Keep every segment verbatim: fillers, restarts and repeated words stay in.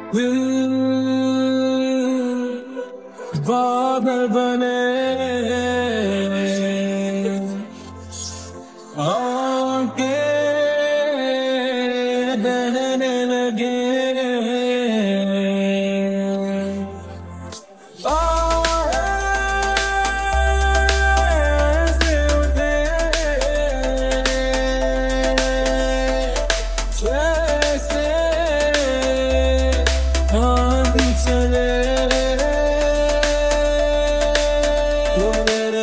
दिल बादल बने आके बहने लगे। ऐसे उठे जैसे आंधी चले। तो मेरे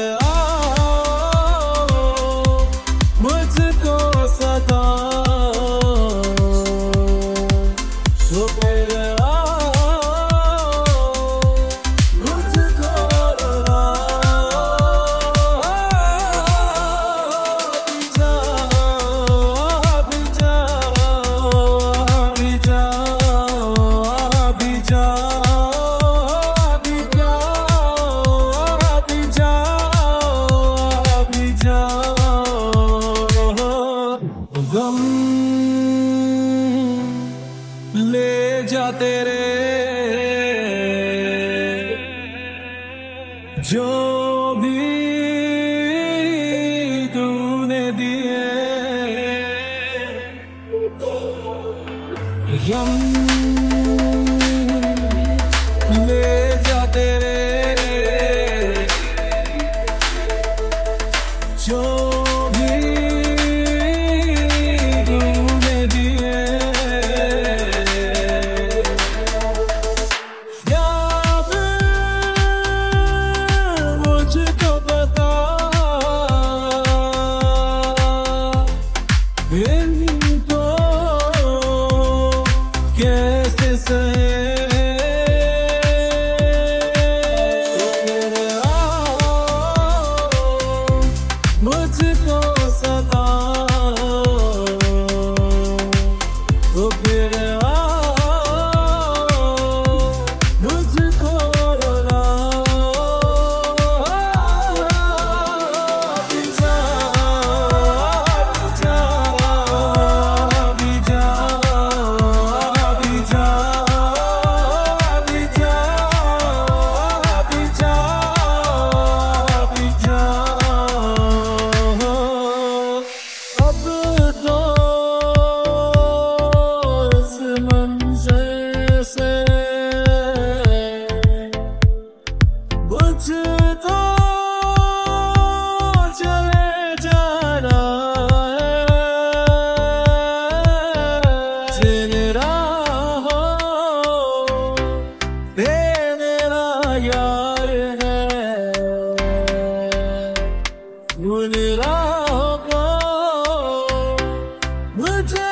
आओ मुझको सताओ, तो मेरे आओ मुझको रुलाओ। अभी जाओ, अभी जाओ, अभी जाओ, अभी जाओ, अभी जाओ, अभी जाओ, अभी जाओ। गम ले जा तेरे जो भी तूने दिए। गम ले जा तेरे जो भी तूने दिए। याद मुझको बता इनको कैसे सहे। मेरे आओ मुझको सताओ, तो फिर आओ मुझको रुलाओ। अभी जाओ, अभी जाओ, अभी जाओ, अभी जाओ, अभी जाओ, अभी जाओ, अभी जाओ। अब तो इस मंज़र से बुझता चले जाना है। जिन राहों पे मेरा यार है, उन राहों को मुझे